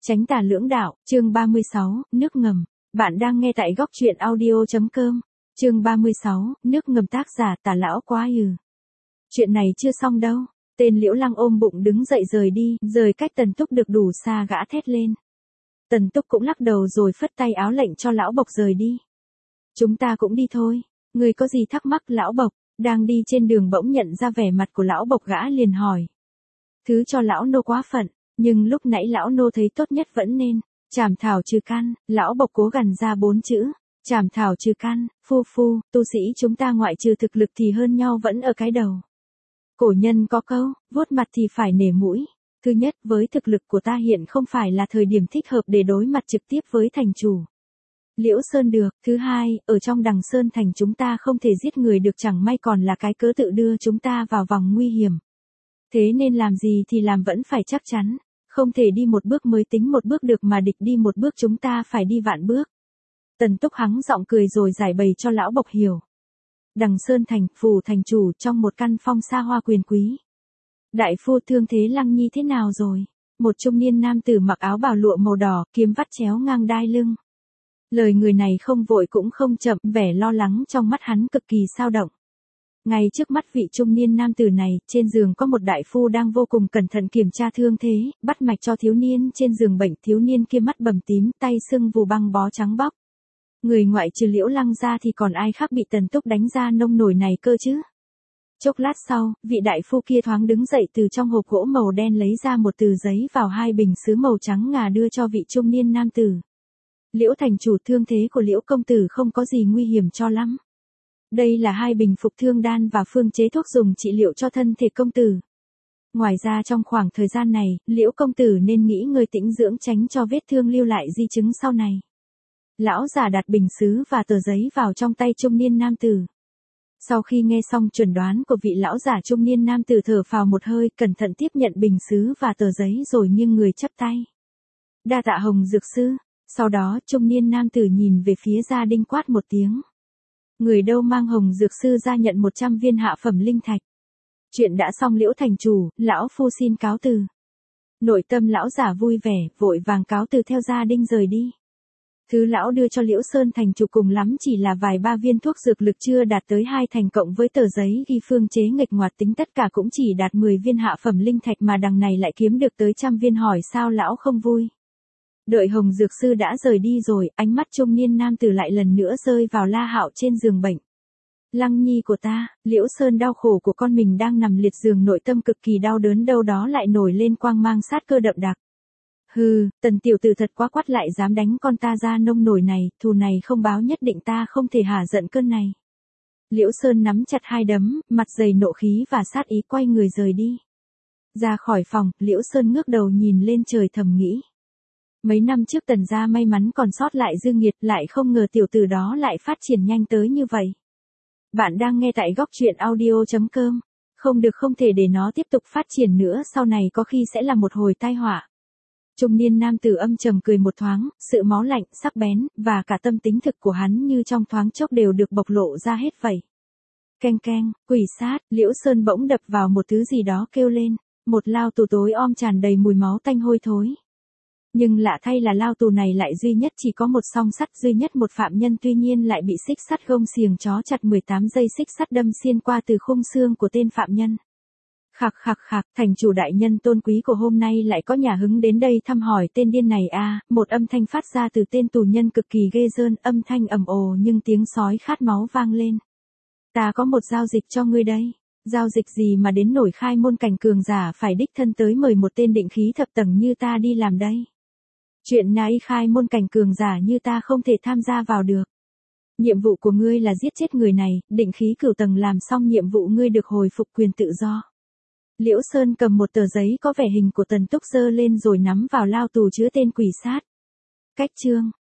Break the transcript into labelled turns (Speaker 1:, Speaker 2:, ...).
Speaker 1: Chánh tà lưỡng đạo, chương 36, nước ngầm. Bạn đang nghe tại góc truyện audio.com. Chương 36, nước ngầm, tác giả Tà Lão Quá Ư. Chuyện này chưa xong đâu. Tên Liễu Lăng ôm bụng đứng dậy rời đi, rời cách Tần Túc được đủ xa, gã thét lên. Tần Túc cũng lắc đầu rồi phất tay áo lệnh cho Lão Bộc rời đi. Chúng ta cũng đi thôi. Người có gì thắc mắc? Lão Bộc đang đi trên đường bỗng nhận ra vẻ mặt của Lão Bộc, gã liền hỏi. Thứ cho lão nô quá phận. Nhưng lúc nãy lão nô thấy tốt nhất vẫn nên chảm thảo trừ căn. Lão Bộc cố gằn ra 4 chữ. Chảm thảo trừ căn. Phu, tu sĩ chúng ta ngoại trừ thực lực thì hơn nhau vẫn ở cái đầu. Cổ nhân có câu, vuốt mặt thì phải nể mũi. Thứ nhất, với thực lực của ta hiện không phải là thời điểm thích hợp để đối mặt trực tiếp với thành chủ Liễu Sơn được. Thứ hai, ở trong Đằng Sơn thành chúng ta không thể giết người được, chẳng may còn là cái cớ tự đưa chúng ta vào vòng nguy hiểm. Thế nên làm gì thì làm vẫn phải chắc chắn. Không thể đi một bước mới tính một bước được, mà địch đi một bước chúng ta phải đi vạn bước. Tần Túc hắng giọng cười rồi giải bày cho Lão Bộc hiểu. Đằng Sơn thành, phủ thành chủ, trong một căn phong xa hoa quyền quý. Đại phu, thương thế Lăng Nhi thế nào rồi? Một trung niên nam tử mặc áo bào lụa màu đỏ, kiếm vắt chéo ngang đai lưng. Lời người này không vội cũng không chậm, vẻ lo lắng trong mắt hắn cực kỳ sao động. Ngay trước mắt vị trung niên nam tử này, trên giường có một đại phu đang vô cùng cẩn thận kiểm tra thương thế, bắt mạch cho thiếu niên trên giường bệnh. Thiếu niên kia mắt bầm tím, tay sưng vù, băng bó trắng bóc. Người ngoại trừ Liễu Lăng ra thì còn ai khác bị Tần Túc đánh ra nông nổi này cơ chứ? Chốc lát sau, vị đại phu kia thoáng đứng dậy, từ trong hộp gỗ màu đen lấy ra một tờ giấy vào 2 bình sứ màu trắng ngà đưa cho vị trung niên nam tử. Liễu thành chủ, thương thế của Liễu công tử không có gì nguy hiểm cho lắm. Đây là 2 bình phục thương đan và phương chế thuốc dùng trị liệu cho thân thể công tử. Ngoài ra trong khoảng thời gian này, Liễu công tử nên nghỉ ngơi tĩnh dưỡng, tránh cho vết thương lưu lại di chứng sau này. Lão giả đặt bình sứ và tờ giấy vào trong tay trung niên nam tử. Sau khi nghe xong chuẩn đoán của vị lão giả, trung niên nam tử thở phào một hơi, cẩn thận tiếp nhận bình sứ và tờ giấy rồi nghiêng người chắp tay. Đa tạ Hồng dược sư. Sau đó trung niên nam tử nhìn về phía gia đình quát một tiếng. Người đâu mang Hồng dược sư ra nhận 100 viên hạ phẩm linh thạch. Chuyện đã xong Liễu thành chủ, lão phu xin cáo từ. Nội tâm lão giả vui vẻ, vội vàng cáo từ theo gia đình rời đi. Thứ lão đưa cho Liễu Sơn thành chủ cùng lắm chỉ là vài 3 viên thuốc dược lực chưa đạt tới 2 thành, cộng với tờ giấy ghi phương chế nghịch ngoạc, tính tất cả cũng chỉ đạt 10 viên hạ phẩm linh thạch, mà đằng này lại kiếm được tới 100 viên, hỏi sao lão không vui. Đợi Hồng dược sư đã rời đi rồi, ánh mắt trung niên nam tử lại lần nữa rơi vào La Hạo trên giường bệnh. Lăng Nhi của ta. Liễu Sơn đau khổ của con mình đang nằm liệt giường, nội tâm cực kỳ đau đớn, đâu đó lại nổi lên quang mang sát cơ đậm đặc. Hừ, Tần tiểu tử thật quá quát, lại dám đánh con ta ra nông nổi này, thù này không báo nhất định ta không thể hả giận cơn này. Liễu Sơn nắm chặt 2 đấm, mặt dày nộ khí và sát ý, quay người rời đi. Ra khỏi phòng, Liễu Sơn ngước đầu nhìn lên trời thầm nghĩ. Mấy năm trước Tần gia may mắn còn sót lại dư nghiệt, lại không ngờ tiểu tử đó lại phát triển nhanh tới như vậy. Bạn đang nghe tại góc truyện audio.com. Không được, không thể để nó tiếp tục phát triển nữa, sau này có khi sẽ là một hồi tai họa. Trung niên nam tử âm trầm cười một thoáng, sự máu lạnh, sắc bén, và cả tâm tính thực của hắn như trong thoáng chốc đều được bộc lộ ra hết vậy. Keng keng, quỷ sát. Liễu Sơn bỗng đập vào một thứ gì đó, kêu lên. Một lao tù tối om tràn đầy mùi máu tanh hôi thối. Nhưng lạ thay là lao tù này lại duy nhất chỉ có một song sắt, duy nhất một phạm nhân, tuy nhiên lại bị xích sắt gông xiềng chó chặt 18 dây xích sắt đâm xuyên qua từ khung xương của tên phạm nhân. Khạc khạc khạc, thành chủ đại nhân tôn quý của hôm nay lại có nhà hứng đến đây thăm hỏi tên điên này à? Một âm thanh phát ra từ tên tù nhân cực kỳ ghê rợn, âm thanh ầm ồ nhưng tiếng sói khát máu vang lên. Ta có một giao dịch cho ngươi đây. Giao dịch gì mà đến nổi khai môn cảnh cường giả phải đích thân tới mời một tên định khí thập tầng như ta đi làm đây? Chuyện này khai môn cảnh cường giả như ta không thể tham gia vào được. Nhiệm vụ của ngươi là giết chết người này, định khí cửu tầng làm xong nhiệm vụ ngươi được hồi phục quyền tự do. Liễu Sơn cầm một tờ giấy có vẻ hình của Tần Túc giơ lên rồi nắm vào lao tù chứa tên quỷ sát. Cách chương.